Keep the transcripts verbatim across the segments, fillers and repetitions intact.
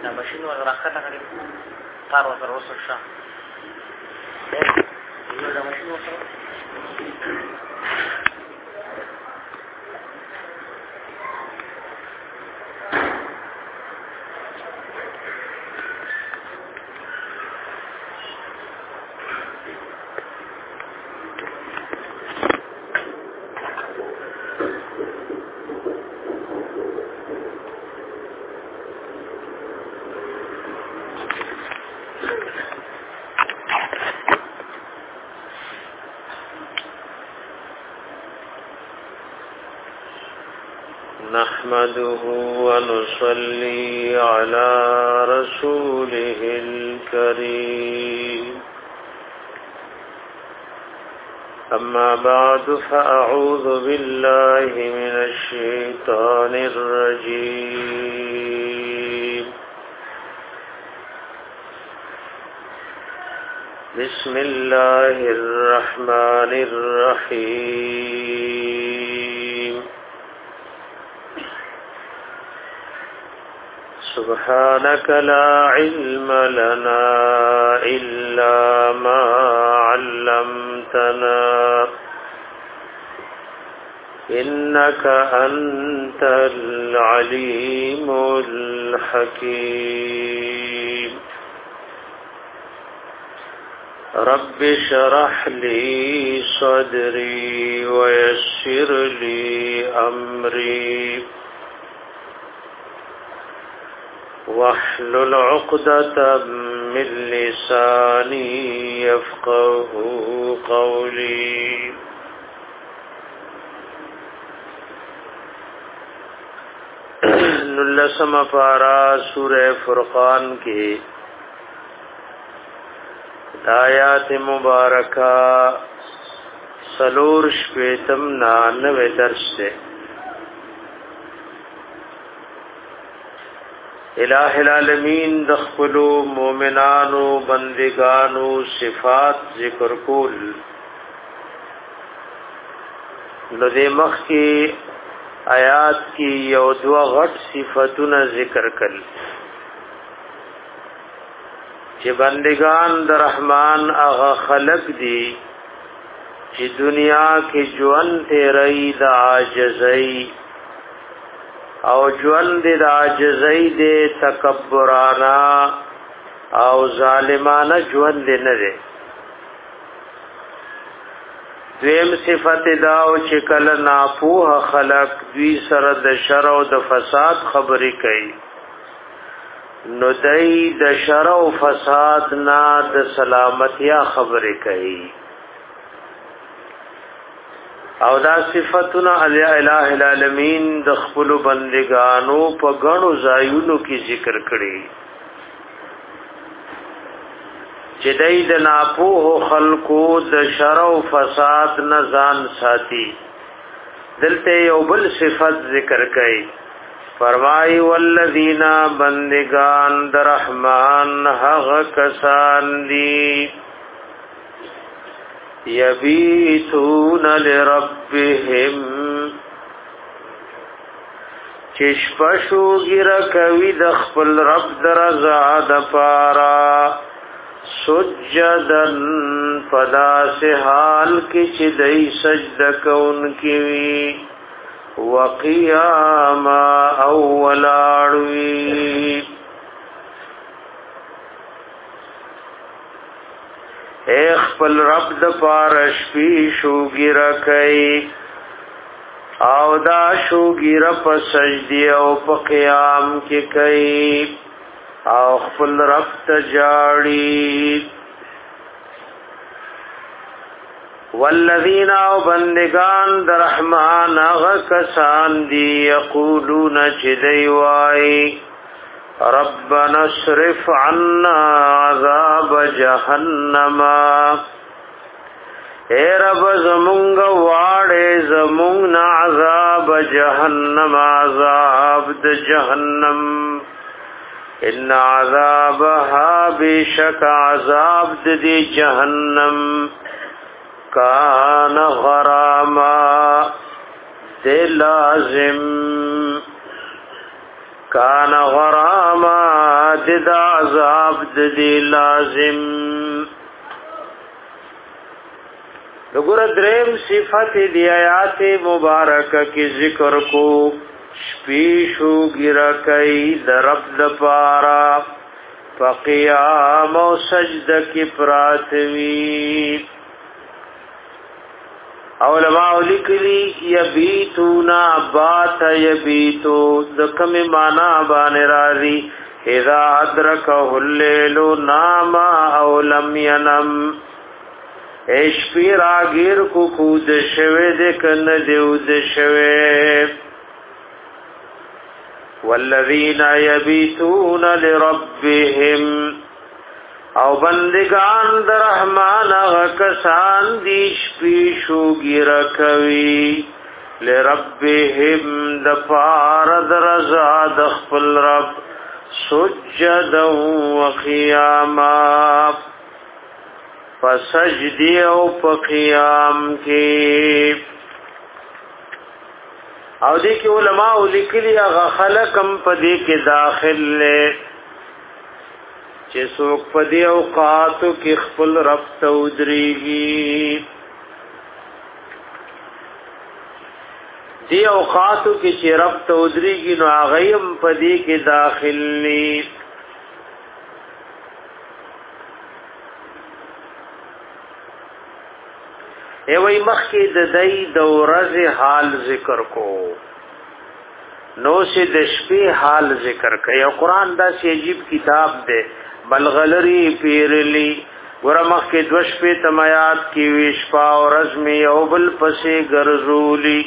دا ماشين ولا راخته کړی تار وسره وسه شا دا ماشين وسره نحمده ونصلي على رسوله الكريم أما بعد فأعوذ بالله من الشيطان الرجيم بسم الله الرحمن الرحيم سبحانك لا علم لنا إلا ما علمتنا إنك أنت العليم الحكيم رب اشرح لي صدري ويسر لي أمري واحلل عقدة من لساني يفقه قولي نلسم پارا سورہ فرقان کی آیات مبارکہ سلور شپیتم نانوے درس سے الہ العالمین دخلو مومنانو بندگانو صفات ذکر کول نو دې مخ کی آیات کی یو دوا غټ صفاتونه ذکر کړل چې بندگان د رحمان هغه خلق دي چې دنیا کې ژوند تیرې د عاجزۍ او ژوند د عاجزۍ د تکبرانا او ظالمانه ژوند نه لري. دویم صفت دا او چې کله ناپوه خلق دوی سره د شر او د فساد خبرې کوي نو دای د شر او فساد نه د سلامتیا خبرې کوي او دا صفاتنا الہ العالمین د خپل بندگانو په غنو زایونو کې ذکر کړي چې دای د ناپوه خلقو د شر او فساد نه ځان ساتي. دلته یو بل صفت ذکر کړي فرمای والذین بندگان د رحمان هغه کسان دي یبیتون لربهم چشپشو ګر کوي د خپل رب درزا د پارا سجدن فدا سے حال کی چې دای سجده کون کی وی وقیاما اولاړوی اے خپل رب د پارش پی شوګیر کای او دا شوګیر په سجدی او په قیام کې کای او خپل رب ته جاړي. والذین او بندگان د رحمان هغه کسان دی یقولون چې دی وای ربنا اصرف عنا عذاب جهنم اے رب زمونږ واړې زمونږ عذاب جهنم عذاب د جهنم ان عذابها بشک عذاب د جهنم کان غراما دے لازم کان غراما د عذاب د لازم. وګور دریم صفات دی آیات مبارکه کی ذکر کو شپیشو ګرا کای درب د پارا فقیام او سجده کی پراتوی. علماء لیکلی یبیتونا بات یبیتو دکم مانا بان راضی اذا ادرکه اللیل نام او لم ینم. ایش پی راگیر کو کود شوه دکن دیود شوه. والذین یبیتون لربهم او بندگان در رحمان غکسان دیش پیشو گیر کوي لربهم دپار درزا دخپل رب سجدا و قیاما فسجدی او پقیام کی. او دی کی علماء لکلی اغا خلقم پدی کی داخل لے چې څوک په دې اوقاتو کې خپل رب ته ودرېږي. دې اوقاتو کې چې رب ته ودرېږي نو هغه هم په دې کې داخلي. ای وای مخکې د دې د ورځې حال ذکر کو نو سي د شپې حال ذکر کوي. او قران دا سی عجیب کتاب دی بلغلری پیرلی ورمخ کې دوش په تمیات کې وشپا او رزمی او بل پسې ګرځولی.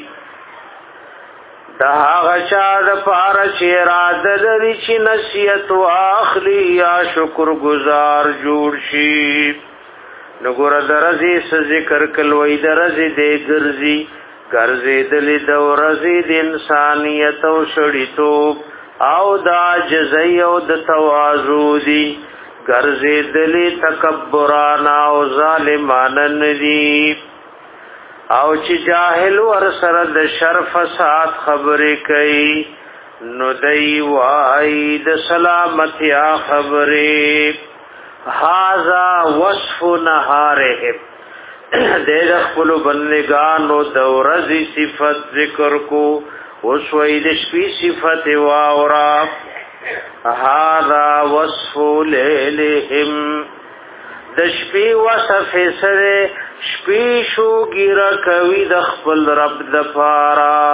دا هغه چا د پاره چې اراده لري چې نصیحت واخلي یا شکر گزار جوړ شي. نو ګور درځي س ذکر کلوې درځي دې ګرځي ګرځي دلې د ورځي د انسانيت او شړیتو او دا جزای او د تواضع دي ګرځي دلې تکبران او ظالمان ندي. او چې جاهل ور سره د شرف فساد خبرې کوي نو دی وای د سلامتی خبرې. هاذا وصف نهارهم دې خپل بندگانو د ورځې صفت ذکر کو اوس وې د شپې صفت واورا. هاذا وصف لیلهم د شپې وصف سره شپې شو ګیرا کوي د خپل رب د پارا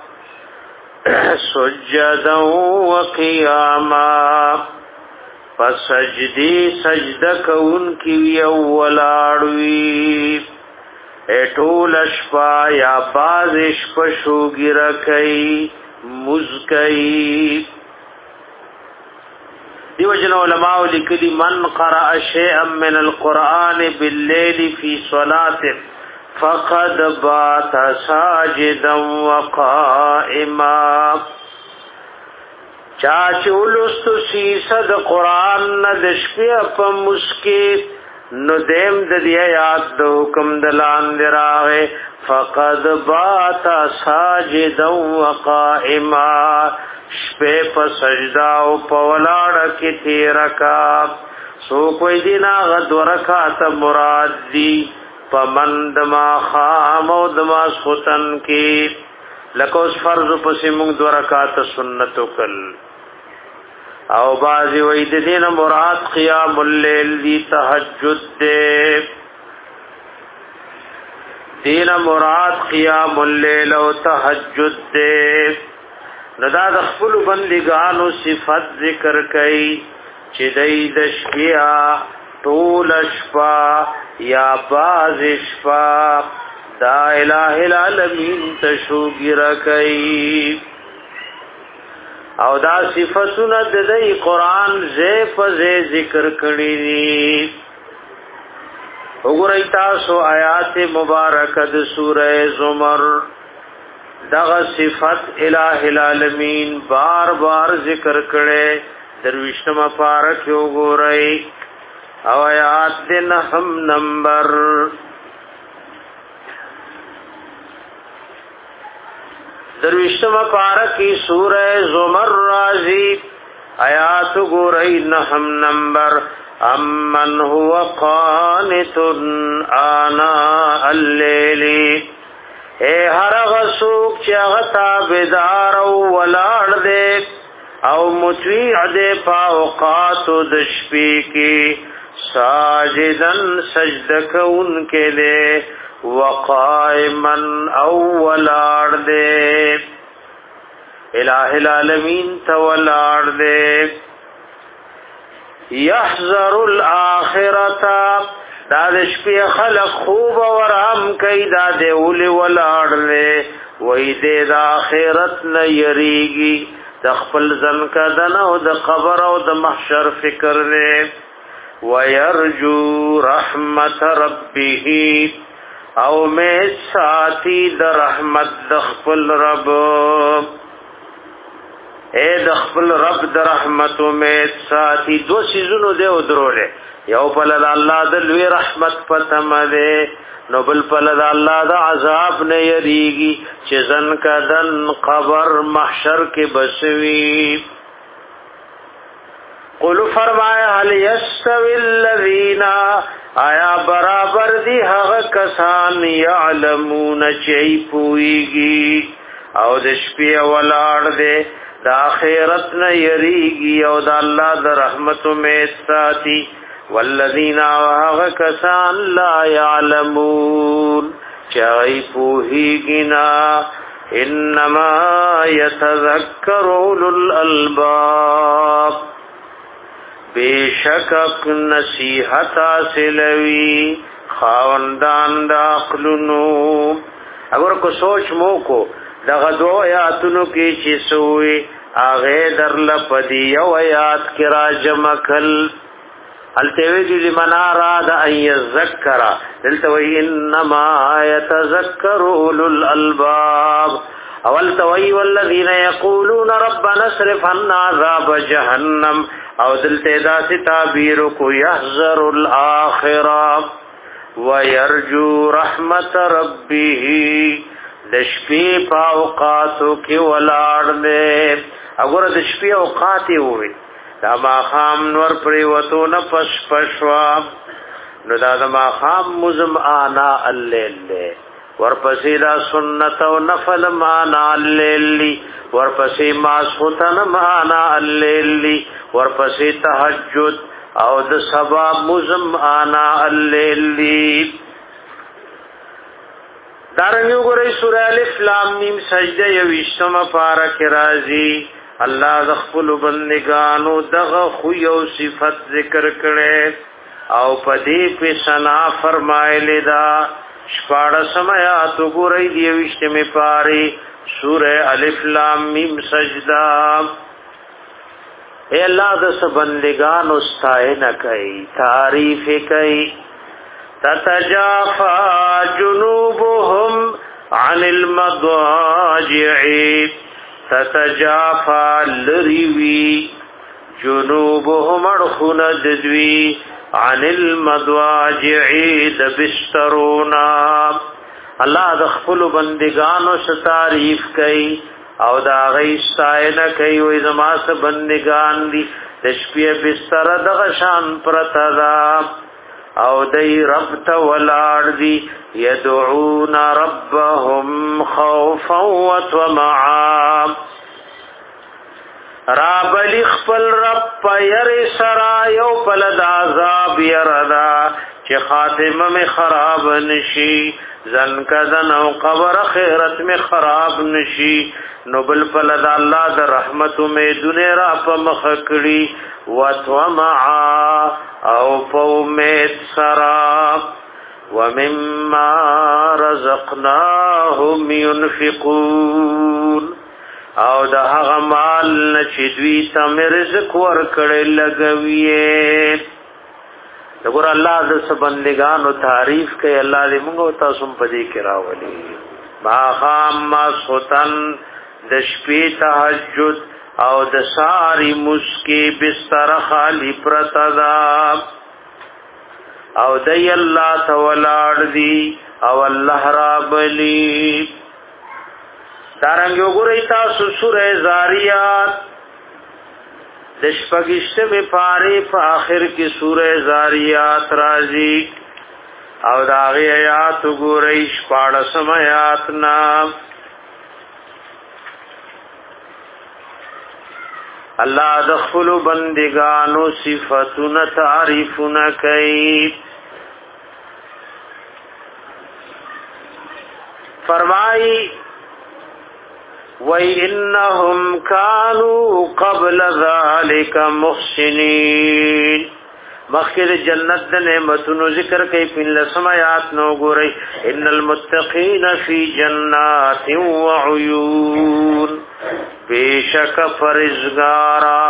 سجدا و قیاما پس سجدی سجده کون کی اولاړوي. اټول شپا یا باز شپه شو ګیرا کوي مزکئی. دیو جن علماء لیکلی من قرأ شیئا من القرآن باللیل فی صلاته فقد بات ساجدا وقائما. چاچ ولست سیصد قرآن ند شپیا پا مسکی نو دیم د دی آیات د حکم دلان دراغه فقد بات ساجدا وقائما. شپه په سجدا او په ولاړه کې تیرکا سو کوئی دینا غد ورکات مراد دی پمند ما خام او دما سوتن کې لکوس فرض پسې موږ دو رکعات سنت وکل. او بازی وې د دین مراد قیام الليل دی تهجد دې دین مراد قیام الليل او تهجد دې. ندا د خپل بندګانو صفات ذکر کړي چې دای د شپیا طول شپا یا باز شپا دا الہ العالمین تشوګر کړي. او دا صفاتونه د دې قران زې په زې ذکر کړي دي. وګورئ تاسو آیات مبارکه د سوره زمر دغه صفات الہ العالمین بار بار ذکر کړي. درویشتمه پارک وګورئ او آیات د نهم نمبر درویشتمه پارکی سورہ زمر رازی آیات ګورئ نهم نمبر امن هو قانت آناء الليل اے هر غسوک چې هغه تابعدار او ولاړ دې او مطیع دې په اوقات د شپې کې ساجدن سجده کوونکې دې وقائما او ولاړ دې الہ العالمین ته ولاړ دې یحذر الاخرته دا د شپې خلق خوب ورام کوي دا د اول ولاړلې وې د آخرت نه یریږي د خپل ځن کدن او د قبر او د محشر فکر لې ويرجو رحمت ربه او مې ساتي د رحمت د خپل رب اے د خپل رب د رحمت امید ساتي دو سيزونو دې ودرولې یو په لاد الله د لوی رحمت پتم دې نو بل په لاد الله د عذاب نه یریږي چې ځن کدن قبر محشر کې بسوي قل فرمایا هل يستوي الذين آیا برابر دي هغه کسان يعلمون چي پويږي او د شپې ولاړ دي د آخرت نه یریږي او د الله د رحمت امید ساتي والذین وهغه کسان لا يعلمون چای پوهیږي نا انما يتذكر اولو الالباب بیشک نصیحت حاصلوي خاوندان د عقلونو اگر کو سوچ مو کو دغه دو آیاتونو کې چې سوې هغه در لپدی او آیات کې را جمع کل التوی لمن اراد ان يذكر دلتوی انما يتذكر اولو الالباب اول توي والذين يقولون ربنا اصرف عنا عذاب جهنم او دلته ذات تعبیر کو يحذر الاخره ويرجو رحمت ربه د شپې په اوقاتو کې ولاړ دې وګوره د شپې اوقات وي دا ما خام نور پرې وته نه پش پشوا نو دا د ما خام مزم انا الليل ورپسې دا سنت او نفل معنا الليل ورپسې ما سوتن معنا الليل ورپسې تهجد او د سبا مزم انا الليل دارنګو ګورې سورہ الف لام میم سجده یوشتمه پارک رازی الله د خپل بندگانو دغه خو یو صفت ذکر کړي او پدې په سنا فرمایلی دا شپاړه سمات ګورې دی یوشتمه پاری سورہ الف لام میم سجده اے الله د بندگانو ستاینه کوي تعریف کوي تتجافى جنوبهم عن المضاجع تتجافى لروي جنوبهم ارخنا ددوي عن المضاجع دبسترونا الله د خپل بندگانو ستاریف کوي او دا غي ستاینه کوي وې زما سره بندگان دي د شپې بستر د غشان پرتا او دی رب تا ولار دی یدعون ربهم خوفا و طمعا راب لخپل رب پیر سرا یو پلد عذاب یردا چه خاتمه میں خراب نشی زن کدن او قبر خیرت میں خراب نشی نوبل پلد اللہ در رحمت میں دنے را پا مخکڑی و طمعا او پومیت سرا ومما رزقناهم ينفقون او دا هغه مال چې دوی تم رزق ورکړي لګوي دغه الله د سبندگانو تعریف کوي الله دې موږ تاسو په دې کې راولي ما خام ما سوتن د شپې تهجد او د ساری مسکی بستر خالی پرتدا او دی الله تولاړ دی او الله رابلی دارنګ وګورئ تاسو سورې زاریات د شپږشتمه پاره په آخر کې سوره زاریات راځي او دا غي آیات ګورئ شپاړسم آیات نام الله د خپل بندگانو صفاتونه تعریفونه کوي فرمایي وَإِنَّهُمْ كَانُوا قَبْلَ ذَلِكَ مُحْسِنِينَ مخکې جنت د نعمتونو ذکر کوي په لسم آیات نو ګورئ ان المتقین فی جنات وعیون بیشک پرهیزګارا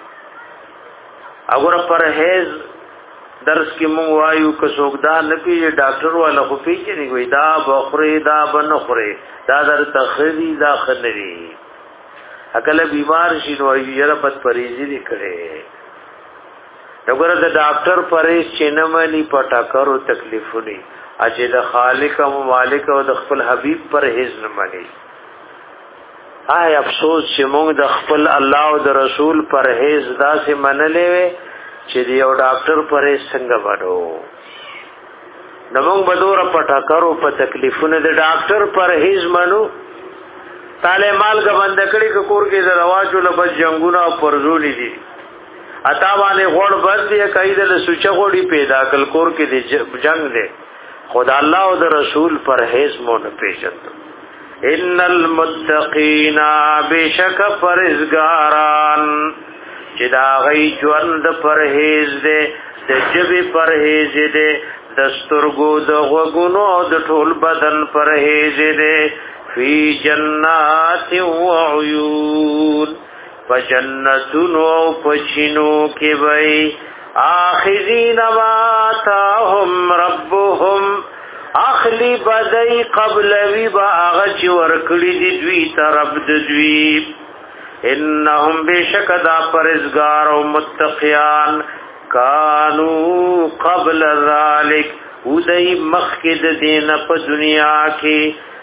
اگر پرهیز درس کې مونږ وایو که څوک دا نه پیږي ډاکټر والا خو پیږي وي دا بخوري دا بنخوري دا در تخری دا خنري اکل بیمار شي نو یې رپت پریزي لیکره وګوره د ډاکټر پرېز چې نه مانی پټاکرو تکلیفونی اجه د خالق او مالک او د خپل حبيب پرهیز نه مانی آی افسوس چې موږ د خپل الله او د رسول پرهیز داسې منلې چې یو ډاکټر پرهیز څنګه وډو نو موږ بدور پټاکرو په تکلیفونو د ډاکټر پرهیز منو تاله مال کا بند کړي کور کې د رواجو له بس جنگونه او پرزولې دي اتا باندې غوړ بس دی کایدل سوچ غوړي پیدا کل کور کې دی جنگ دی خدا الله او د رسول پرهیز مون پیژند ان المتقین بشک پرهیزګاران چې دا غي ژوند پرهیز دی د جبه پرهیز دی د سترګو د غوګونو او د ټول بدن پرهیز دی فی جنات وعیون فجنتونو پچینو کی بئی آخذین واتاهم ربهم اخلی بدئی قبل وی با آغچ ورکلی دی دوی ترب دوی انہم بیشک دا پرزگار و متقیان کانو قبل ذالک ودئی مخکد دین پا دنیا کی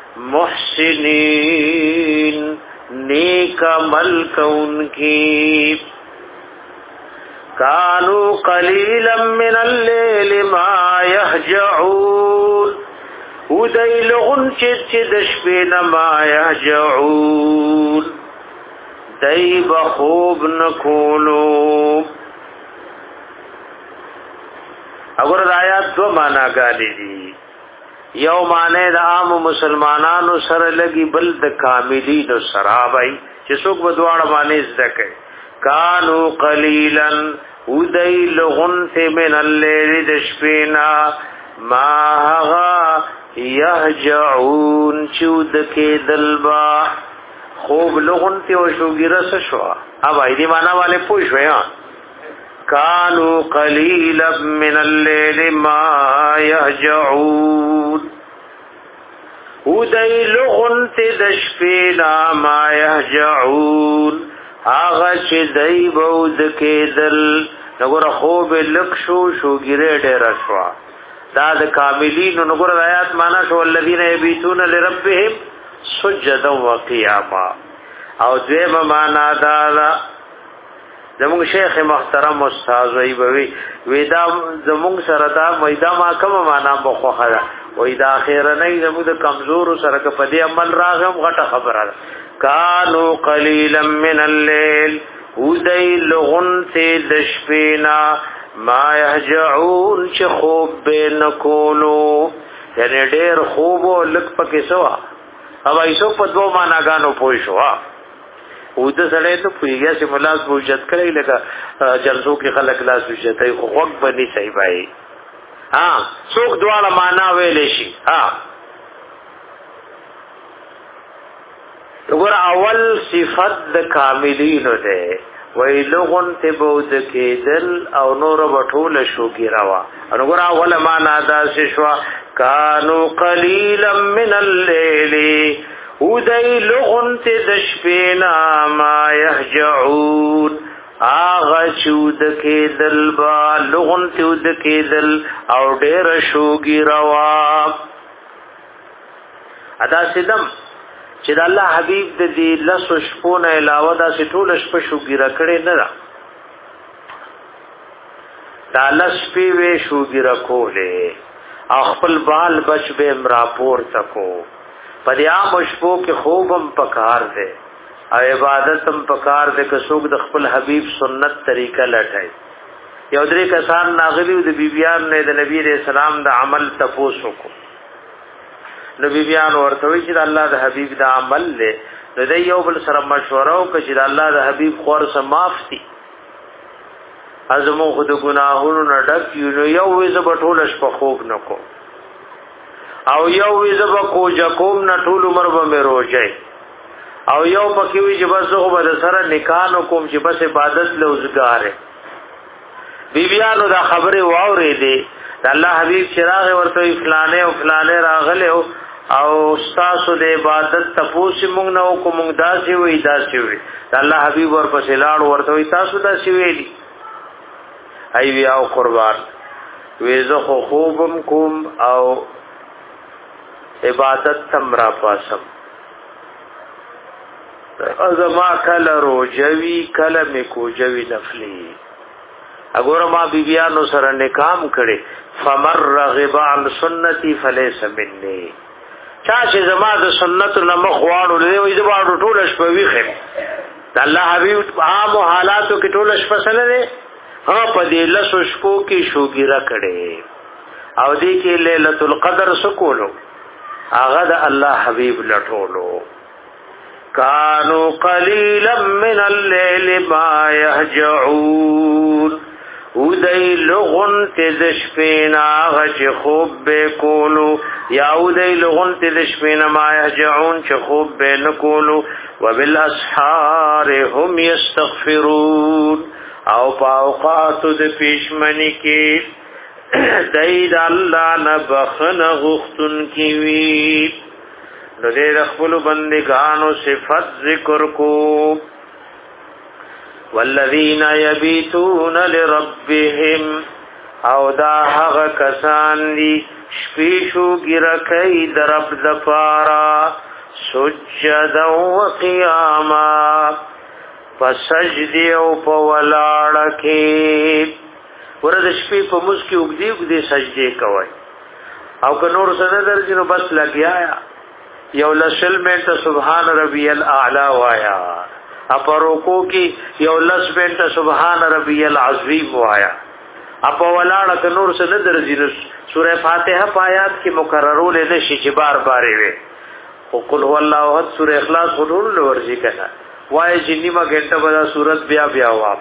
محسنین نیک عمل کون کی کانو قلیلا من اللیل ما یهجعون ودئی لغن چد چد شپین ما یهجعون دئی بخوب نکولو اگر آیات دو مانا گالی دی یو معنی د عام مسلمانانو سره لګي بل د کاملین سرابای چې څوک په دواړه معنی ځکه کانو قلیلا ودای لغن من الليل د شپینا ما هغا یهجعون چود کې دلبا خوب لغن ته وشوګیره شو اب ایدی معنا والے پوښ ویا کانو قلیلا من الليل ما یهجعون ودای لغن ته د شپینا ما یهجعون هغه چې دای بود کېدل نګور خوب لک شو شوګیره ډیر شو دا د کاملین نګور آیات معنا شو الذين يبيتون لربهم سجدا وقياما او دیمه معنا دا زموږ شیخ محترم استاد وی بوي ودا زموږ سره دا مېدا ما کوم معنا بخوخه وې دا اخر نه زموږ د کمزور سره په دې عمل راغم غټه خبره کانو قلیلا من الليل ودای لغن ته د شپینا ما یهجعون چې خوب به نکولو یعنی ډېر خوب او لک پکې سوا او ایسو په دوه معناګانو پوي شو او د سړی ته پویږي چې ملاس بوجت کړی لکه جلسو کې خلک لاس وشته خو وخت باندې صحیح وای ها څوک دواړه معنا ویلې شي ها وګور اول صفت د کاملین ده وی لغن ته بود کېدل او نور بټول شو ګروا وګور اول معنا دا شوا کانو قلیلا من الليل ودای لغن ته د شپینا ما یهجعون آغا چود کېدل با لغن چود کېدل او ډېر شوګي روا ادا سدم چې د الله حبيب د دې لاسو شپونه علاوه دا ټول شپه شوګي راکړي نه را دا لس پی وی شوګی رکولې او خپل بال بچ به امراپور تکو پدې عام شپو کې خوبم پکار دے او عبادتم پکار دے که څوک د خپل حبیب سنت طریقه لټای یو درې کسان ناغلی د بیبیان نه د نبی رسول سلام د عمل تپوسو کو نو بیبیان ورته وی چې الله د حبیب د عمل له د یو بل سره مشوره او چې الله د حبیب خور سره معافي ازمو خود گناهونو نه ډک یو یو وې زبټول شپ خوب نکو او یو وې زب کو جکوم نه ټول عمر به مې روجای او یو پکې وی چې بس خو به سره نکاح کوم چې بس عبادت له وزګاره بیبیانو دا خبره واورې دي الله حبیب چراغ ورته فلانه او فلانه راغله او استاد د عبادت تپوس مونږ نو کوم داسې وې داسې وې الله حبیب ورپسې لاړ ورته تاسو داسې ویلي ای وی او قربان ویزه خو خوبم کوم او عبادت تمرا پاسم ازما کله روجوی کله میکو جوی نفلی اګوره ما بیبیانو سره نکام کړي فمر رغب عن سنتي فليس مني چا چې زما د سنت نه مخ واړو دی وې زما ټول شپه ویخه الله حبیب عام حالاتو کې ټول شپه سره ها په دې لسو شپو کې شوګیرا کړي او دې کې ليله القدر سکولو هغه د الله حبيب لټولو کانو قليلا من الليل ما يهجعون ودای لغن تد شپینا غچ خوب به کولو یا ودای لغن تد شپینا ما يهجعون چ خوب به نکولو وبالاسحار هم يستغفرون او پاوقات د پیشمنی کې دید الله نه بخنه غختن کی وی نو دې خپل بندگانو صفات ذکر کو والذین یبیتون لربهم او دا هغه کسان دي شپیشو ګرکې درب د پارا سجدا و قیاما فسجدی او په ولاړه کې ورته شپې په مسکی وګدي وګدي سجدي کوي او که نور سره درځنو بس لګیا یو لسل منټه سبحان ربی الاعلى وایا اپروکو کې یو لس منټه سبحان ربی العظیم وایا اپ ولاړه که نور سره درځنو سوره فاتحه پایات کې مکررول نشي چې بار بار وي او قل هو الله احد سوره اخلاص غوړل ورځي کنه وای چې نیمه غنټه بدا صورت بیا بیا واب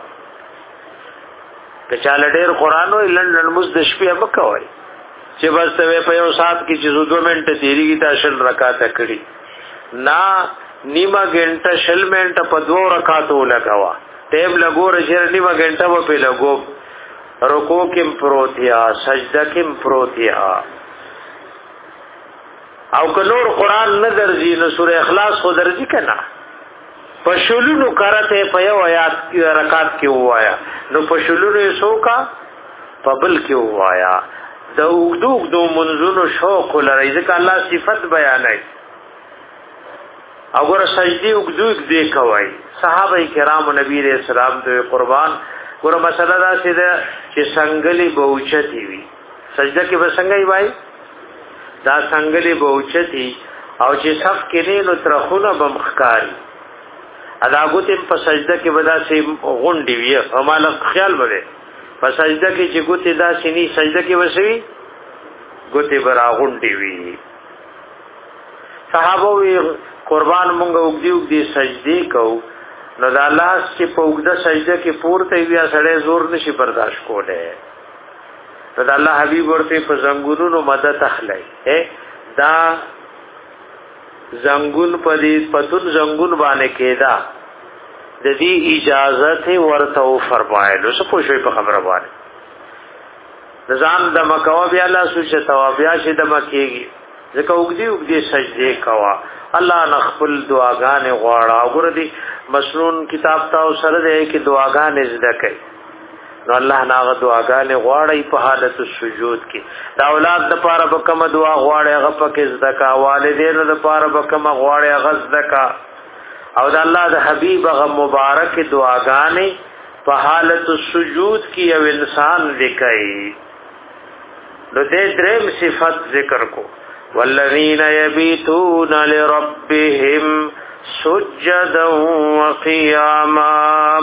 کچاله ډېر قران او لندن مز د شپې مکوای چې بس ته په یو سات کې چې دو منټه تیریږي تاسو رکعات کړي نا نیمه غنټه شل منټه په دوه رکعاتو لګوا ټیم لګور چې نیمه غنټه و په لګو رکوع کې پروتیا سجده کې پروتیا او که نور قران نه درځي نو سوره اخلاص خو درځي کنه پښولونو کرته په یو آیات کې رکعات کې وایا نو پښولونو یې سوکا په بل کې وایا د وګدوګ دو منځونو شوق لري ځکه الله صفت بیانای وګوره سجدي وګدوګ دې کوي صحابه کرام نبی رسول الله ته قربان ګوره مسله دا چې څنګهلی بوچتی وي سجده کې به څنګه وای دا څنګهلی بوچتی او چې صف کې نه نو ترخونه بمخکاری ادا غوتم په سجده کې ودا سي غونډي وي او مال خیال وره په سجده کې چې ګوتې دا سيني سجده کې وسوي ګوتې برا غونډي وي صحابه وي قربان مونږ وګدي وګدي سجدي کو نو دا الله چې په وګدا سجده کې پورته بیا سړی زور نشي برداشت کوله نو دا الله حبيب ورته په زنګونو مدد اخلي دا زنګون په دې پتون زنګون باندې کېدا د دې اجازه ورته فرمایلو څه پوښي په خبره باندې نظام د مکوا بیا الله سوچ ثوابیا شه د مکیږي ځکه وګدي وګدي سجدي کوا الله نخبل دعاګانې غواړه وګوره دي مسنون کتاب تاسو سره دې کې دعاګانې زده کوي نو الله ناغه دعاګانې غواړي په حالت السجود کې دا اولاد د پاره به کوم دعا غواړي هغه پکې زده کا والدین د پاره به کوم غواړي هغه زده کا او د الله د حبيب هغه مبارک دعاګانې په حالت السجود کې یو انسان لیکي نو دې دریم صفت ذکر کو والذین یبیتون لربهم سجدا وقیاما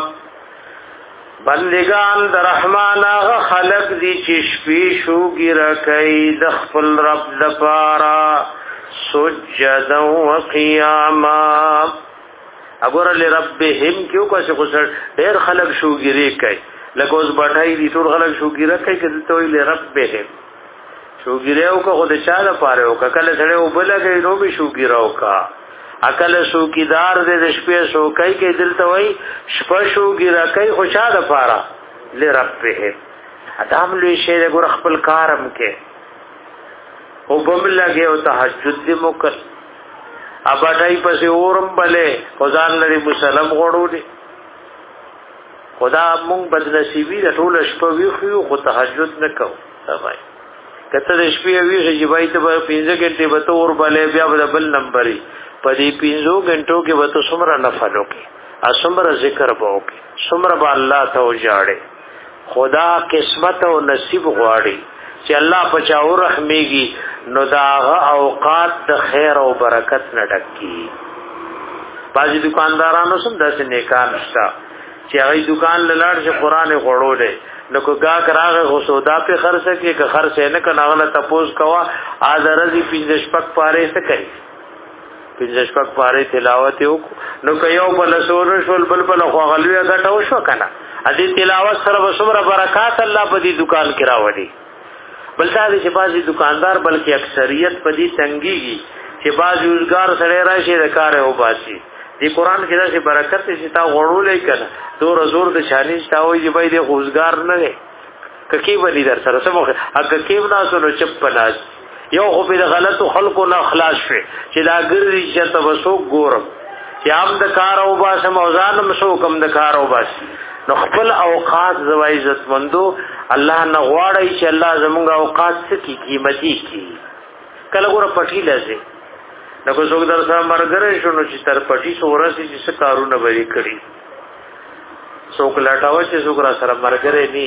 بندگان در رحمان آغا خلق دی چشپی شوگی رکی دخفل رب دپارا سجدا وقیاما اگر لربهم کیوں کسی خسر دیر خلق شوگی رکی لکوز بٹھائی دی طور خلق شوگی رکی کدلتوی لربهم شوگی ریو کا خود چالا پارے ہو کا کل سڑے او بلا گئی نو بھی شوگی رو کا اکل شوکیدار دے د شپې شوکای کې دلته وای شپه شوګی راکای خوشاله پارا لربه ادم لوی شه د ګور خپل کارم کې او بم لګي او تهجد دې موکل اباټای پسې اورم بلې خدان لري مسلم غړو دي خدا مونږ بد نصیبی د ټول شپه وی خو خو تهجد نکو سبای کته د شپې وی چې بای ته پنځه غنټه به تور بلې بیا بل نمبرې پدې پینځو غنټو کې وته څومره نفل وکي ا څومره ذکر وکي څومره به الله ته وجاړي خدا قسمت او نصیب غواړي چې الله پچاو رحمېږي نو داغه اوقات د خیر او برکت نه ډکې بعضي دکاندارانو سم داسې نیکان شته چې هغه دکان لاله چې قران غوړولې نو کو گا کراغه غو سودا په خرڅه کې که خرڅ نه کنه غل تپوس کوا ازرزي پینځه شپک پاره څه کوي پنځه شپږ پاره تلاوت وکړو نو که یو بل سور شول بل بل خو غلوی غټو شو کنه ا دې تلاوت سره وسمره برکات الله په دې دکان کې راوړي بل دا چې بازي دکاندار بلکې اکثریت په دې تنګيږي چې باز روزګار سره راشي د کار او باسي دې قران کې دا چې برکت چې تا غړولې کنه دور زور د شانې تا وایي چې به دې روزګار نه لري ککی ولې در سره سمو اګه کې نه سره چپ پلاس یو خو په غلطو خلقو نه خلاص شي چې دا ګرځي چې تاسو ګورم چې هم د کار او باسه موزان مسو کم د کار او باس نو خپل اوقات زوای عزت مندو الله نه غواړي چې الله زموږ اوقات څخه قیمتي کی کله ګور پټی لځي نو کو څوک در سره مرګره شنو چې تر پټی سورسي چې څه کارونه وری کړی څوک لاټاو چې څوک را سره مرګره ني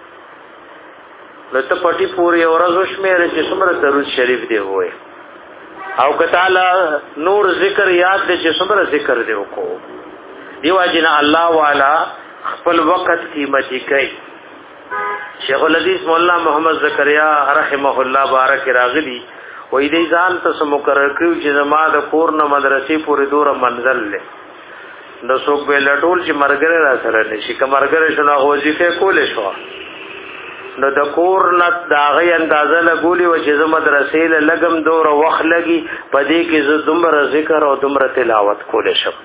نو ته پټي پوری اورز شمیره چې څومره درود شریف دی وای او کتاله نور ذکر یاد دې چې څومره ذکر دی وکړو دیو اجنا الله والا خپل وخت قیمتي کوي شیخ الحدیث مولانا محمد زکریا رحمه الله بارک راغلی وې دې ځان ته مقرر کړو چې زما د کور نه مدرسې پورې دوره منزل له نو څوک به لټول چې مرګره را سره نشي کمرګره شنو وظیفه کولې شو نو د کور نه داغه اندازه لګولي و چې زما مدرسې له لګم دور وخت لګي پدې کې زه دومره ذکر او دومره تلاوت کولې شم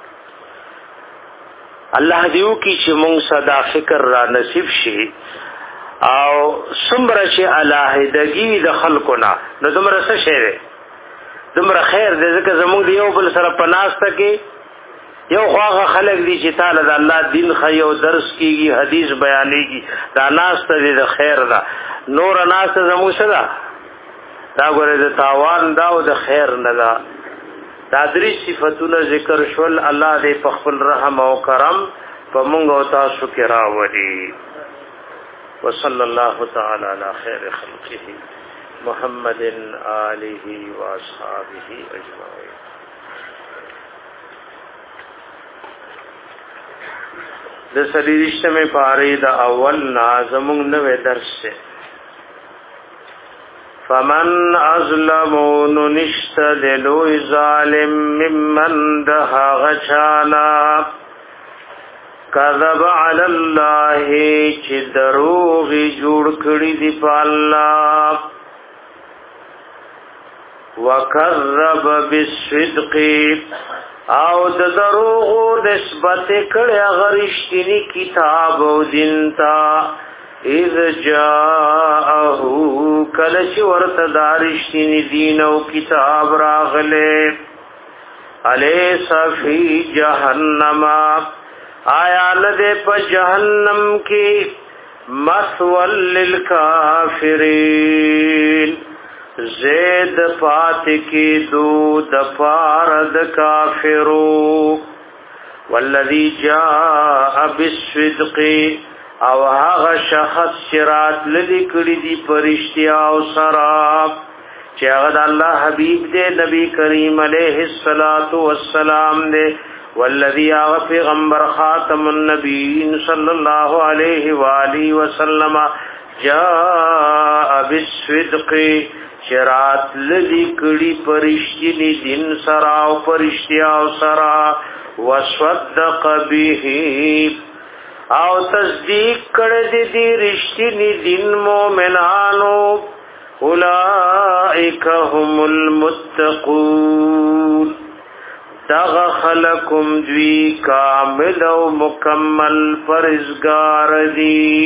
الله دیو کی چې مونږ صدا فکر را نصیب شي او سمره چې الہدگی د خلقنا نو دومره څه شي دومره خیر دې ځکه زموږ دیو بل سره پناسته کې یو خواغه خلق دي چې تعالی د الله دین خي او درس کیږي حدیث بیانېږي دا ناس ته د خیر دا نور ناس زمو سره دا ګوره د تاوان دا او د خیر نه دا دا درې صفاتونه ذکر شول الله دې په خپل رحم او کرم په مونږ او تاسو کې راوړي وصلی الله تعالی علی خیر خلقه محمد آله و اصحابه اجمعین. د سلیریشته میں پاری دا اول نازمون نوے درس سے فمن ازلمون نشت دلو ظالم ممن دہا غچانا کذب علی اللہ چی دروغی جوڑ کری دی پا اللہ وکذب بالصدقی او د دروغو نسبت کړه غریشتنی کتاب او دینتا اذ جاءه کلش ورت دارشتنی دین او کتاب راغله الیس فی جهنم آیا لده په جهنم کې مسول للکافرین زید پات کی دو د پارد کافرو والذي جاء بالصدق او هغه شخص شرات لدی کړي دي پرشتیا او سراب چې هغه الله حبيب دې نبی کریم علیه الصلاۃ والسلام دې والذي هغه پیغمبر خاتم النبیین صلی الله علیه و آله وسلم جاء بالصدق شرات لدی کړي پرشتي دین سرا او پرشتیا او سرا وصدق به او تصدیق کړه دې دې رښتینی دین مؤمنانو اولئک هم المتقون دغ خلقم دوی کامل او مکمل پرزگار دی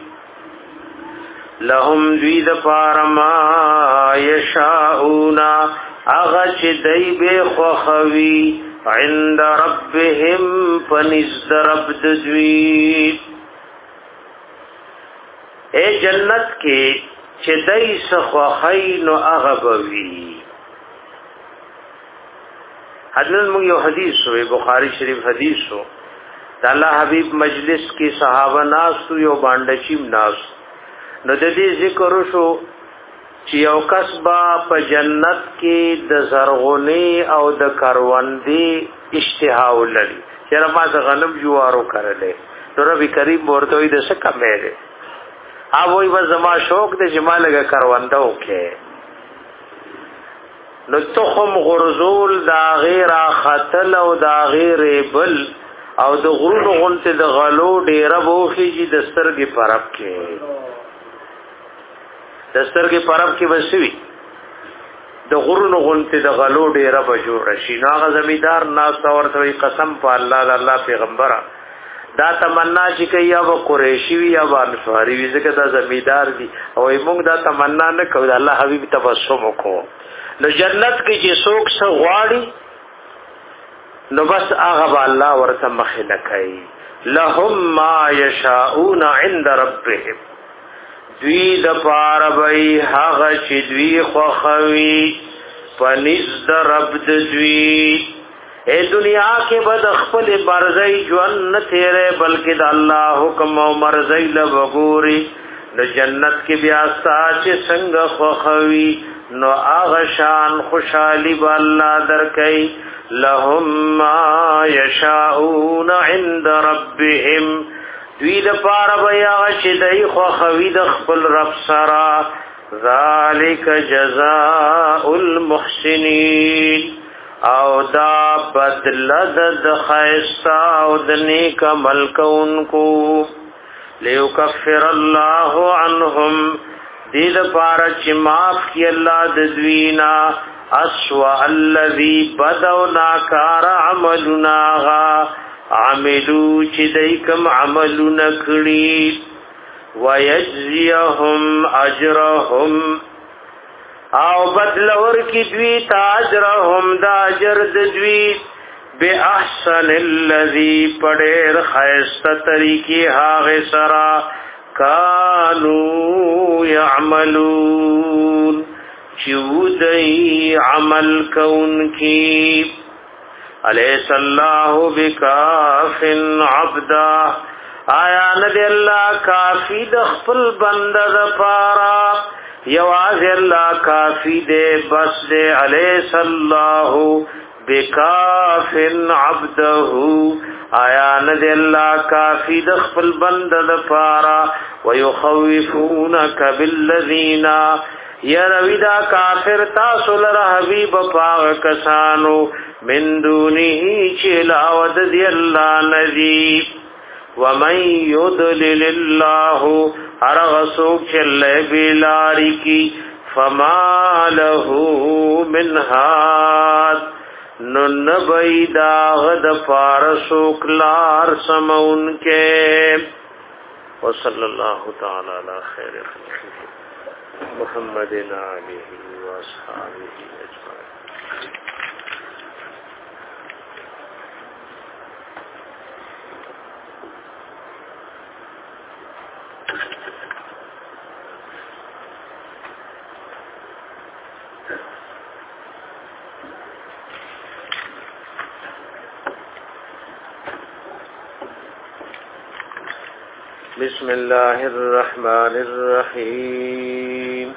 لهم دوی د پارما یشاؤنا اغا چه دی بے خوخوی عند ربهم پنزد رب دوی اے جنت کے چه دی سخوخین و اغبوی حضرت مونږ یو حدیث وی بخاری شریف حدیث ہو الله حبیب مجلس کی صحابه ناس یو باندچیم ناس نو د دې ذکر شو چې یو کسبه په جنت کې د زرغونی او د کاروندې اشتها ولري چیرې ما د غنم جوارو کړلې نو رب کریم ورته وي د څه کمې ده ا وای به زما شوق د جمالګه کارونده وکې نو تخم غرزول دا غیر خطل او دا غیر بل او د غرونو غنته د غلو ډیره بوخی چې د سترګې پرب کې د سترګې پرب کې وسوي د غرونو غنته د غلو ډیره بجوړ شي نو هغه زمیدار ناس ورته قسم په الله د الله پیغمبره دا تمنا چې کوي یا و قریشی وی یا و انصاری وی ځکه دا زمیدار دي او موږ دا تمنا نه کوو الله حبیب تبسم وکړو نو جنت کې چې څوک څه غواړي نو بس هغه الله ورته مخله کوي لهم ما یشاؤون عند ربهم دوی د پاره وی هغه چې دوی خوخوي پنځ د رب د دوی اے دنیا کې بد خپل مرزي ژوند نه تیرې بلکې د الله حکم او مرزي لوګوري د جنت کې بیا ساج څنګه خوخوي نو آغا شان خوشحالی با اللہ درکئی لهم ما یشاؤون عند ربهم دوی دا پارا بیاغا چدئی خوخوی دخبل رب سرا ذالک جزاء المحسنین او دا بدلد دخیستا او دنیک ملکونکو لیکفر اللہ عنہم دید پارا چی معاف کی اللہ ددوینا اسوا الذی بدو ناکار عملنا غا عملو چی دیکم عملو نکڑی ویجزیهم اجرهم او بدلور کی دوی تا اجرهم دا اجر ددوی بے احسن الذی پڑیر خیست طریقی حاغ سرا کانو یعملون چودئی عمل کون کی علیس اللہ بکاف عبدا آیا ندی اللہ کافی دخپل بندد پارا یواز اللہ کافی دے بس دے علیس اللہ بکاف عبدہو آیا ندی اللہ کافی دخپل بندد پارا ویخوفونک بالذین یروی دا کافر تاسو لر حبیب پاغ کسانو من دونی چلاود دی اللہ نزیب ومن یدلل اللہ ارغسوک چلے بلاری کی فما له من هاد ننبئی داغد پارسوک لار سمون کے وصلی اللہ تعالی علی خیر خلقہ محمد آلہ واصحابہ اجمعین. بسم الله الرحمن الرحيم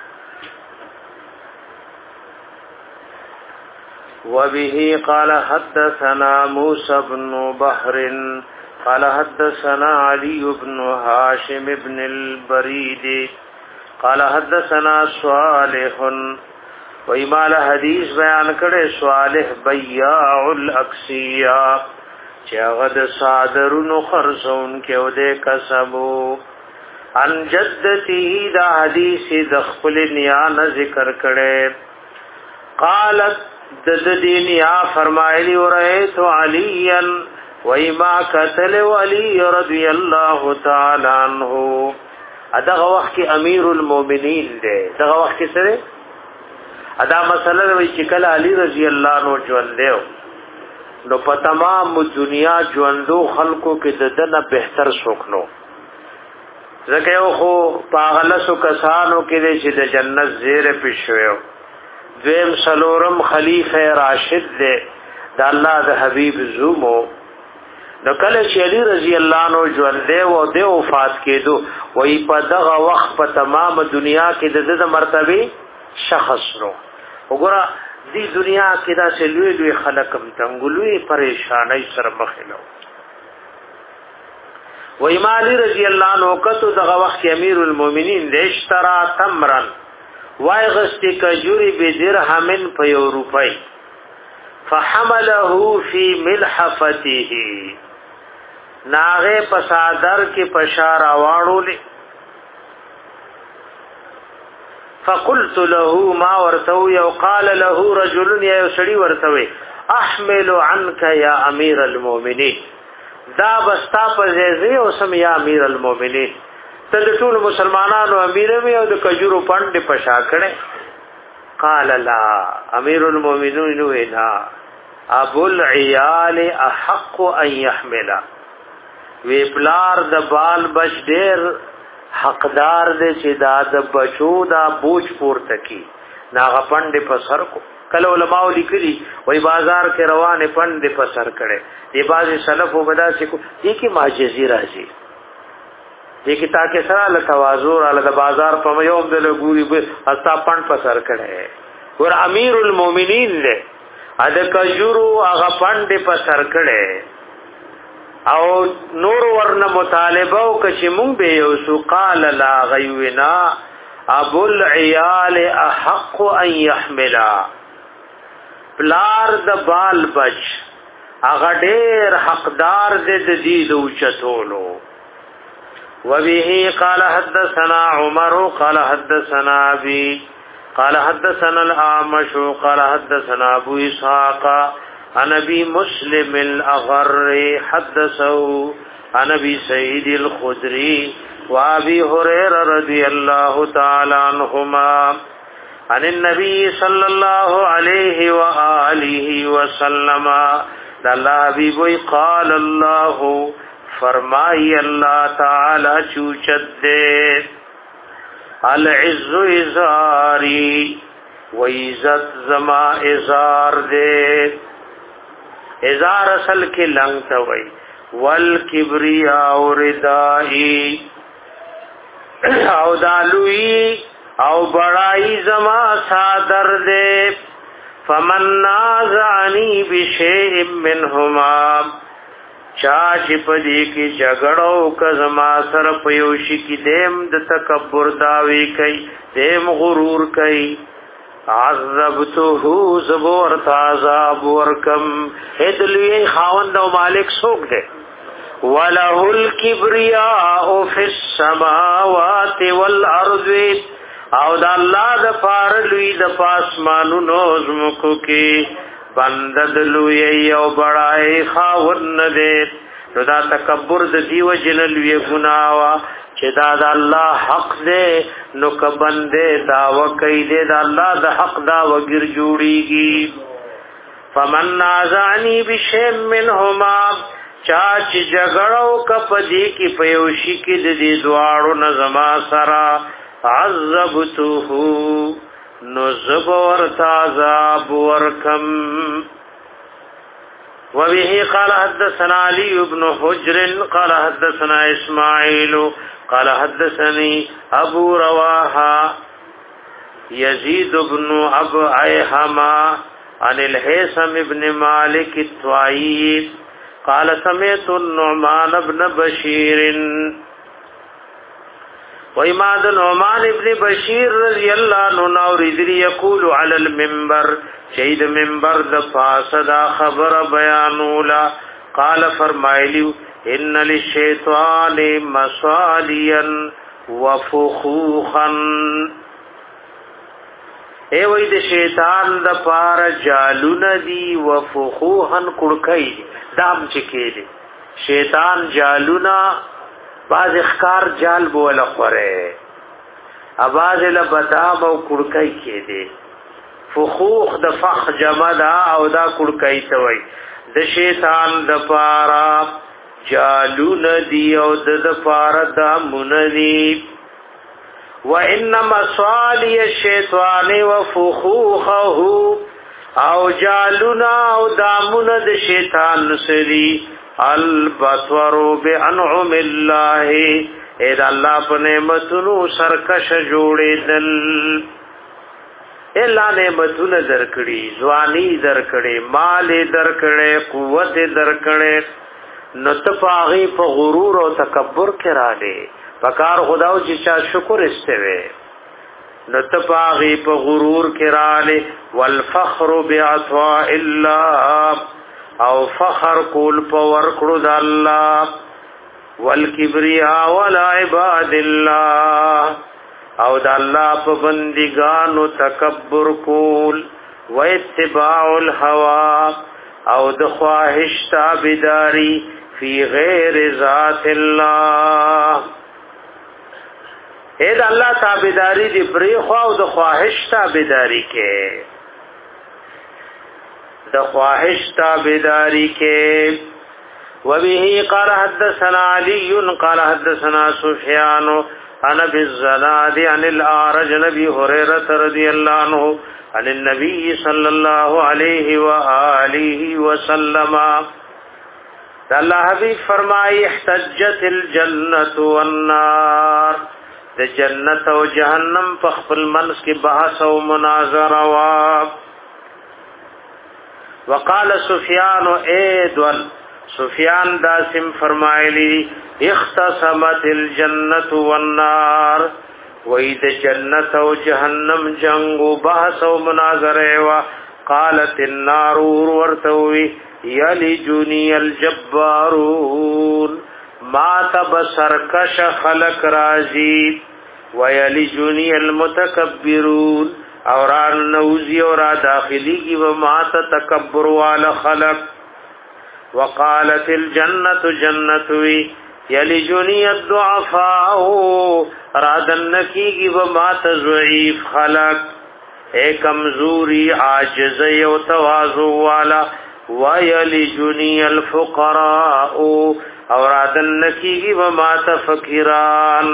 وبه قال حدثنا موسى بن بحر قال حدثنا علي بن هاشم بن البريد قال حدثنا صالح وإمال حدیث بیان کړي صالح بیاع الاکسیہ چاغد صادرونو خرصون کې او دې کسبو ان جدته دا حدیث د خپل نیا نه ذکر کړي قالت د دې نیا فرمایلی ورایت علیا وایما قتل علی رضی الله تعالی عنہ اداغه وخت کې امیر المؤمنین دی دغه وخت کې سره ادا مسله وی چې کله علی رضی الله عنه ژوند دیو نو په تمام دنیا ژوندو خلقو کې د دنه بهتر سوکنو زکه یو خو پاغلسو کسانو کې چې د جنت زیره پښویو دویم سلورم خلیفہ راشد دی د الله د حبیب زومو نو کله چې علی رضی الله عنه ژوند دی او د وفات کېدو وای په دغه وخت په تمام دنیا کې د د مرتبه شخص نو وګوره دی دنیا کې دا سلوی لوی خلقم تنګلوی پریشانای سره مخلو و ایمالی رضی الله عنه کتو دغه وخت امیر المؤمنین د اشترا تمرن وای غستی کجوری به درهمن په یو روپۍ فحمله فی ملحفته ناغه پسادر کې پشار واړو فقلت له ما ورتو یو قال له رجل یا سړی ورتوي احمل عنك يا امير المؤمنين دا بستا په زیزه او سم یا امیر المؤمنین ته ټول مسلمانانو امیر می او د کجورو پاندې پشا کړي قال لا امیر المؤمنین وینا ابو العيال احق ان يحمل وی پلار د بال بچ ډیر حقدار دې چې دا د بچو دا بوج پورته کی ناغه پندې په سر کو کله علماء لیکلي وای بازار کې روانه پندې په سر کړي دی بازي سلف او بدا چې کو دې کې معجزي راځي دې کې تاکي سره له تواضع له د بازار په یو د لګوري به استا پند په سر کړي ور امیر المؤمنین دې اده کجورو هغه پندې په سر کړي او نور ورنه مطالبه او کشمون به یو قال لا غیونا ابو العيال احق ان يحملا پلار د بال بچ هغه ډیر حقدار دې د دې دوچتولو وبه قال حدثنا عمر قال حدثنا ابي قال حدثنا الاعمش قال حدثنا ابو اسحاق عن ابي مسلم الاغر حدثه عن ابي سعيد الخدري وابي هريره رضي الله تعالى عنهما عن النبي صلى الله عليه واله وسلم الله حبيب قال الله فرمای الله تعالی چوچد دے العز ازاری و عزت زما ازار دے ازار اصل کې لنګ ته وای والکبریا ردائی او دالوی او بڑائی زما صادر دے فمن نازعنی بشیء منهما چاچ پدی کی جګړو کزما سر پيوشي کی دیم د تکبر داوی کوي دیم غرور کوي عذبته زبور عذاب ورکم ادلی خاوند او مالک سوک دے وله الكبرياء في السماوات والارض او د الله د پار لوی د پاسمانو نوزمکو کې بندد لوی او بڑای خاوند دې نو دا تکبر د دیو جن لوی ګناوا چې دا د الله حق دې نو ک بندې دا وکي دې د الله د حق دا وګر جوړيږي فمن نازعنی بشیء منهما چاچ جګړو ک پدې کې پيوشي کې د دې دواړو نظما سرا عذبته نو زبور عذاب ورکم وبه قال حدثنا علي بن حجر قال حدثنا اسماعيل قال حدثني ابو رواحه يزيد بن ابو ايهما عن الهيثم بن مالك الطائي قال سمعت النعمان بن بشير وإماد النعمان بن بشير رضي الله عنه نورذ يقول على المنبر شهید منبر د فاسدا خبر بیانولا قال فرمایلی ان للشیطان مصالیا وفخوخا اے وای د شیطان د پار جالون دی وفخوخا کړکای دام چکې دی شیطان جالونا باز اخکار جال بوله خوره اواز له بدام او کړکای کې دی فخوخ د فخ جمع دا او دا کړکای ته وای د شیطان د پارا جالون دی او د پارا د منذی وانما صالی الشیطان وفخوخه او جالونا او دامن د شیطان سری البطور بانعم الله اذا الله په نعمتونو سرکش جوړې دل الا نعمتونه درکړي ځواني درکړي مال درکړي قوت درکړي نو ته پاغي په غرور او تکبر کې را دي پکار خداو چې چا شکر استوي نو ته پاغي په غرور کې را دي والفخر بعطاء الله او فخر کول په ورکړو د الله والکبریا ولا عباد الله او د الله په بندګانو تکبر کول و اتباع الهوى او د خواهش تابعداري فی غیر ذات الله اې د الله تابعداري دی پرې خو او د خواهش تابعداري کې د خواهش تابعداري کې وبه قال حدثنا علي قال حدثنا سفيان عن ابي الزناد عن الاعرج نبي هريره رضي الله عنه عن النبي صلى الله عليه واله وسلم الله حبيب فرمای احتجت الجنه والنار د جنت او جهنم په خپل منځ کې بحث او مناظره وا وقال سفيان ايدل سفیان داسم فرمایلی اختصمت الجنت والنار وید جنت و جهنم جنگ و بحث و مناظره و قالت النار ورتوی یلجنی الجبارون ما تب سرکش خلق رازی و یلجنی المتکبرون اوران نوزی اور داخلی کی و ما تکبر والا خلق وقالت الجنة جنتوی یلجنی الضعفاء رادن کی وما تضعیف خلق اے کمزوری عاجزی و تواضع والا ویلجنی الفقراء اورادن کی وما تفکران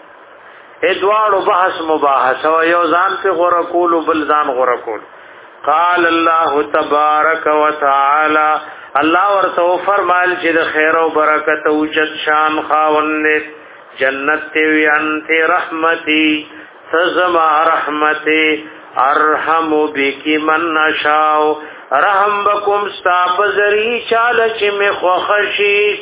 ادوار بحث مباحث و یوزان پی غرقول و بلزان غرقول قال الله تبارک و تعالی الله ورته فرمایل چې د خیر او برکت او جد شان خاوند جنت تی وی انت رحمتي سزما رحمتي ارحم بك من اشاء رحم بكم استابذري چاله چې می خوخشي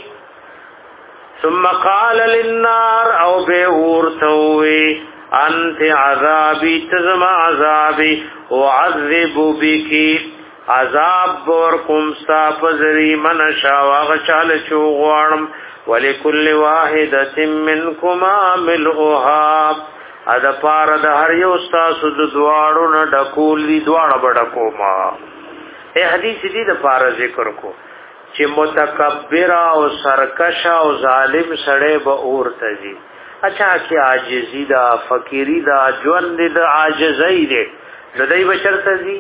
ثم قال للنار او به ورتوي انت عذابي تزما عذابي وعذب بك عذاب بور کوم ستا پزری من شاواغ چال چوغوانم ولکل واحدت منکما ملؤها ادا پار د هر یو تاسو د دواړو نه ډکول دي دواړه بډکوما اے حدیث دې د پار ذکر کو چې متکبر او سرکش او ظالم سړی به اورته دي اچھا کې عاجزی دا فقیری دا ژوند د عاجزی دې د دې بشرته دي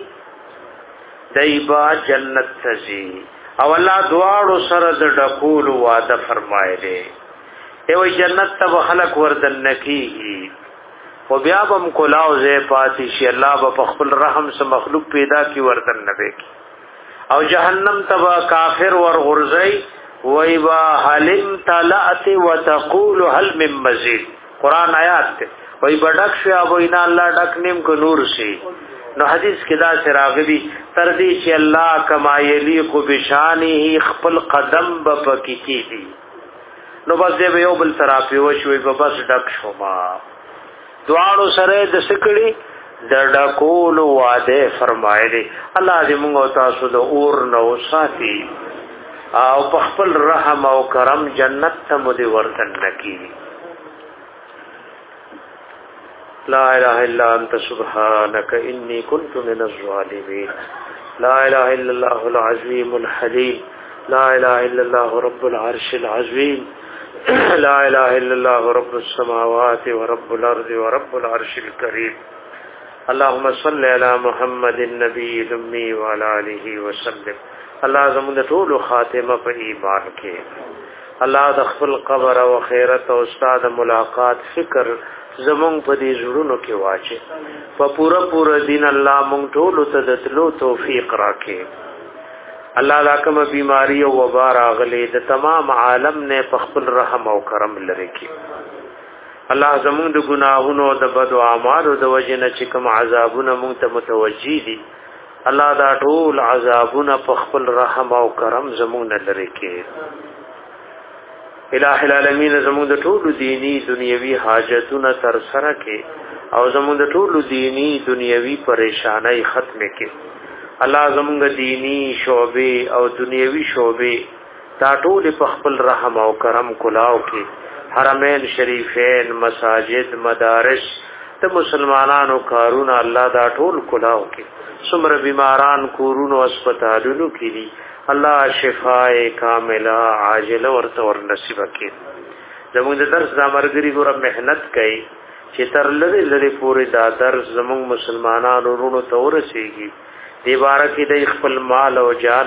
دایبا جنت تزي او الله دواړو سره د ډکول وعده فرمایله ای وای جنت ته خلق وردن نکیږي خو بیا هم کلاو زه پاتې شي الله په خپل رحم سره مخلوق پیدا کی وردن نه وکي او جهنم تبا کافر ور غرزي وای با حلم تلات وتقول هل من مزید قران آیات ته وای بډک شو ابو ان الله ډک نیم کو نور شي نو حدیث کې دا سراغلی تر دې چې الله کما یلیق بشانه خپل قدم بپکی کی دي نو بس دې یو بل ترافي وشوي په بس ډک شو ما دعاړو سره د سکړي د ډکول وعده فرمایلی الله دې موږ تاسو د اور نو ساتي او په خپل رحم او کرم جنت ته مو دې ورتن نکي لا اله الا انت سبحانك اني كنت من الظالمين لا اله الا الله العظيم الحليم لا اله الا الله رب العرش العظيم لا اله الا الله رب السماوات ورب الارض ورب العرش الكريم اللهم صل على محمد النبي الامي وعلى اله وسلم الله زموږ ټول خاتمه په ایمان کې الله د خپل قبر او خیرت او استاد ملاقات فکر زمونږ په دې زړونو کې واچي په پورا پورا دین الله مونږ ټول ته د تلو توفیق راکړي الله دا کوم بیماری او وبا راغلي د تمام عالم نه په خپل رحم او کرم لري کې الله زمونږ د ګناهونو د بد اعمالو د وجنه چې کوم عذابونه مونږ ته متوجي دي الله دا ټول عذابونه په خپل رحم او کرم زمونږ نه لري کې الہ العالمین زموږ د ټولو دینی دنیوي حاجتونه تر سره کې او زموږ د ټولو دینی دنیوي پریشانای ختم کې الله زموږ دینی شعبې او دنیوي شعبې تا ټول په خپل رحم او کرم کلاو کې حرمین شریفین مساجد مدارس ته مسلمانانو کارونه الله دا ټول کلاو کې څومره بیماران کورونو هسپتالونو کې دي الله شفاء کامله عاجله ورته ور نصیب کړي زموږ د درس د مرګري ګوره مهنت کوي چې تر لری لری پورې دا درس زموږ مسلمانانو ورونو ته ورسیږي دی بارکه د خپل مال او جان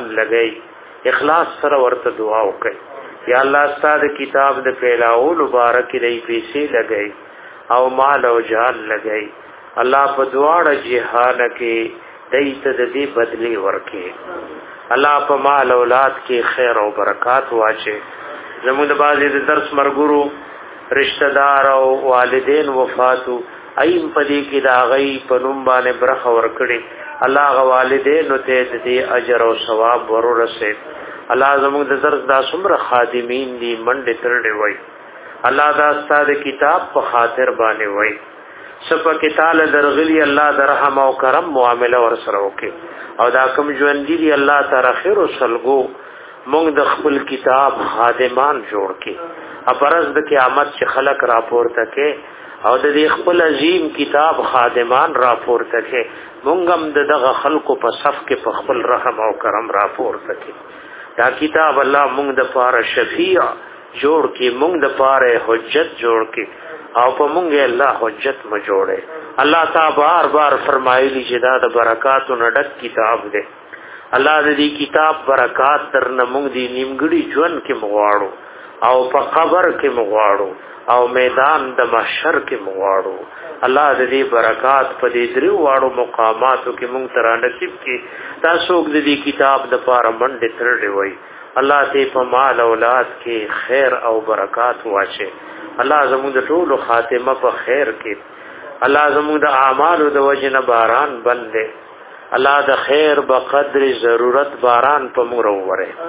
لګي اخلاص سره ورته دعا وکړي یا الله ستاسو کتاب د پھیلاو مبارک دی پیسې لګي او مال او جان لګي الله په دعاړه جهان کې دایته د دې بدلی ورکړي الله په مال اولاد کې خیر او برکات واچي زموږ د بازي د درس مرګورو رشتہ دار او والدین وفاتو ایم پدې کې دا غي په نوم باندې برخه ورکړي الله غ والدین ته دې اجر او ثواب ورورسه الله زموږ د درس دا څومره خادمین دي منډه ترډه وای الله دا ستاسو کتاب په خاطر باندې وای سپه کې تعالی درغلی الله درهم او کرم معاملې ور سره وکي او دا کوم ژوند دي الله تعالی خیر او سلګو موږ د خپل کتاب خادمان جوړ کې ابرز د قیامت چې خلق راپورته کې او د دې خپل عظیم کتاب خادمان راپورته کې موږ هم دغه خلقو په صف کې په خپل رحم او کرم راپورته کې دا کتاب الله موږ د پاره شفیع جوړ کې موږ د پاره حجت جوړ کې او په مونږه الله حجت ما جوړه الله تعالی بار بار فرمایلی چې دا د برکاتو نډک کتاب دی الله دې کتاب برکات تر نمونږ دی نیمګړي ژوند کې مغواړو او په قبر کې مغواړو او میدان د محشر کې مغواړو الله دې برکات په دې درو واړو مقاماتو کې مونږ تر نصیب کې تاسو دې کتاب د پاره منډه ترډي وای الله دې په مال اولاد کې خیر او برکات واچي الله زموږ د ټول خاتمه په خیر کې الله زموږ د اعمالو د وجنه باران بندې الله د خیر په قدر ضرورت باران په مور وره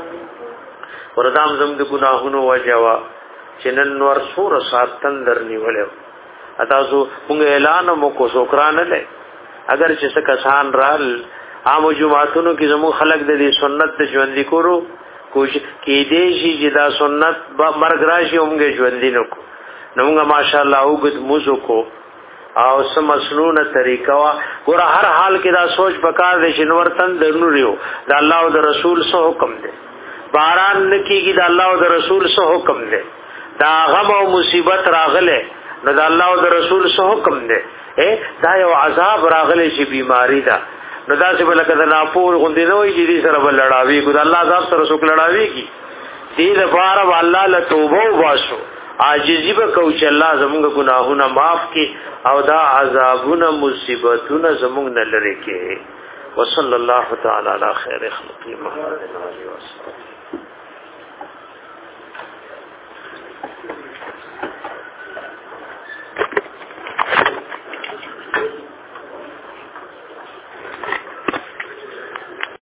وردام زموږ د ګناهونو وجوا چې نن نور سور ساتن درنیولې اتاسو موږ اعلان مو کو شکرانه له اگر چې څه کسان رال عام جمعاتونو کې زموږ خلق د دې سنت ته ژوند کورو کوشش کې دې شي چې دا سنت مرګ راشي موږ ژوند دینو نوغه ماشاءالله وګد موزو کو او سمسنونه طریقه وا ګور هر حال کې دا سوچ پکار دي چې نورتن درنوریو دا الله او د رسول سو حکم دي باران نکیږي دا الله او د رسول سو حکم دي دا غم او مصیبت راغله نو دا الله او د رسول سو حکم دي اے دا یو عذاب راغله چې بیماری دا نو دا چې بل کده ناپور غوندي نو یې دې سره بل لړاوي ګور الله عذاب سره سو لړاوي کی دې لپاره الله له توبه واسو عاجزی به کو چې الله زموږ ګناهونه معاف کړي او دا عذابونه مصیبتونه زموږ نه لري کړي وصلی الله تعالی علی خیر خلق محمد علیه وسلم.